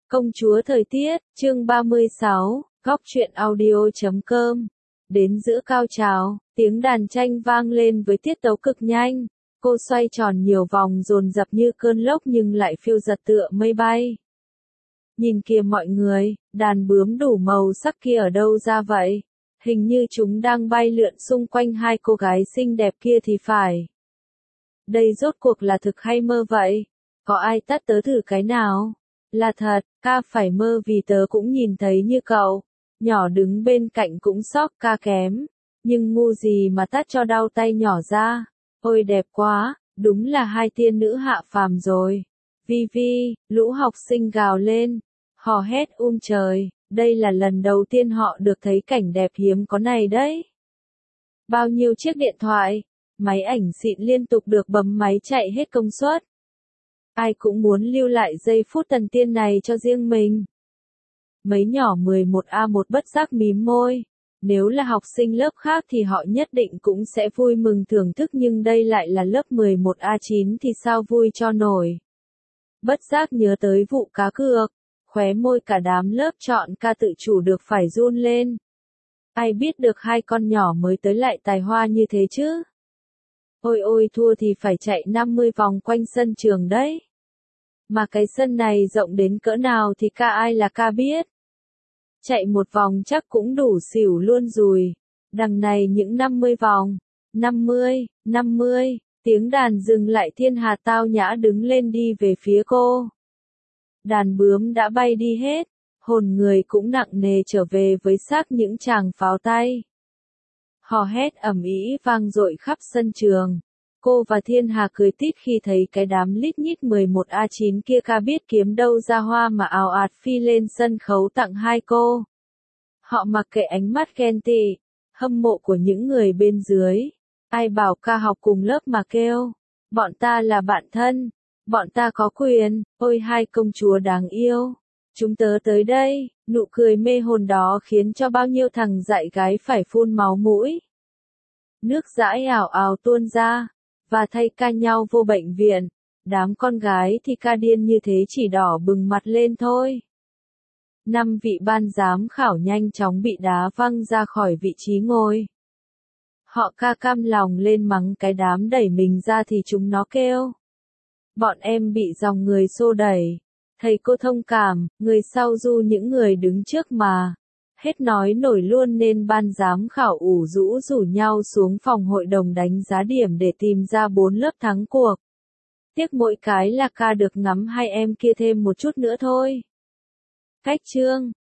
Công chúa thời tiết, chương 36, góc truyện audio.com. Đến giữa cao trào, tiếng đàn tranh vang lên với tiết tấu cực nhanh. Cô xoay tròn nhiều vòng dồn dập như cơn lốc nhưng lại phiêu giật tựa mây bay. Nhìn kìa mọi người, đàn bướm đủ màu sắc kia ở đâu ra vậy? Hình như chúng đang bay lượn xung quanh hai cô gái xinh đẹp kia thì phải. Đây rốt cuộc là thực hay mơ vậy? Có ai tắt tớ thử cái nào? Là thật, ca phải mơ vì tớ cũng nhìn thấy như cậu. Nhỏ đứng bên cạnh cũng sốc ca kém. Nhưng ngu gì mà tắt cho đau tay nhỏ ra. Ôi đẹp quá, đúng là hai tiên nữ hạ phàm rồi. Vi vi, lũ học sinh gào lên. Hò hét trời, đây là lần đầu tiên họ được thấy cảnh đẹp hiếm có này đấy. Bao nhiêu chiếc điện thoại, máy ảnh xịn liên tục được bấm máy chạy hết công suất. Ai cũng muốn lưu lại giây phút thần tiên này cho riêng mình. Mấy nhỏ 11A1 bất giác mím môi. Nếu là học sinh lớp khác thì họ nhất định cũng sẽ vui mừng thưởng thức nhưng đây lại là lớp 11A9 thì sao vui cho nổi. Bất giác nhớ tới vụ cá cược, khóe môi cả đám lớp chọn ca tự chủ được phải run lên. Ai biết được hai con nhỏ mới tới lại tài hoa như thế chứ? Ôi ôi thua thì phải chạy 50 vòng quanh sân trường đấy. Mà cái sân này rộng đến cỡ nào thì ca ai là ca biết. Chạy một vòng chắc cũng đủ xỉu luôn rồi. Đằng này những 50 vòng. 50, tiếng đàn dừng lại thiên hà tao nhã đứng lên đi về phía cô. Đàn bướm đã bay đi hết. Hồn người cũng nặng nề trở về với xác những chàng pháo tay. Hò hét ầm ĩ vang dội khắp sân trường. Cô và Thiên Hà cười tít khi thấy cái đám lít nhít 11A9 kia ca biết kiếm đâu ra hoa mà ào ạt phi lên sân khấu tặng hai cô. Họ mặc kệ ánh mắt ghen tị, hâm mộ của những người bên dưới. Ai bảo ca học cùng lớp mà kêu. Bọn ta là bạn thân. Bọn ta có quyền. Ôi hai công chúa đáng yêu. Chúng tớ tới đây. Nụ cười mê hồn đó khiến cho bao nhiêu thằng dại gái phải phun máu mũi. Nước dãi ảo ảo tuôn ra. Và thay ca nhau vô bệnh viện. Đám con gái thì ca điên như thế chỉ đỏ bừng mặt lên thôi. 5 vị ban giám khảo nhanh chóng bị đá văng ra khỏi vị trí ngồi. Họ ca cam lòng lên mắng cái đám đẩy mình ra thì chúng nó kêu. Bọn em bị dòng người xô đẩy. Thầy cô thông cảm, người sau du những người đứng trước mà. Hết nói nổi luôn nên ban giám khảo ủ rũ rủ nhau xuống phòng hội đồng đánh giá điểm để tìm ra 4 lớp thắng cuộc. Tiếc mỗi cái là ca được ngắm hai em kia thêm một chút nữa thôi. Cách chương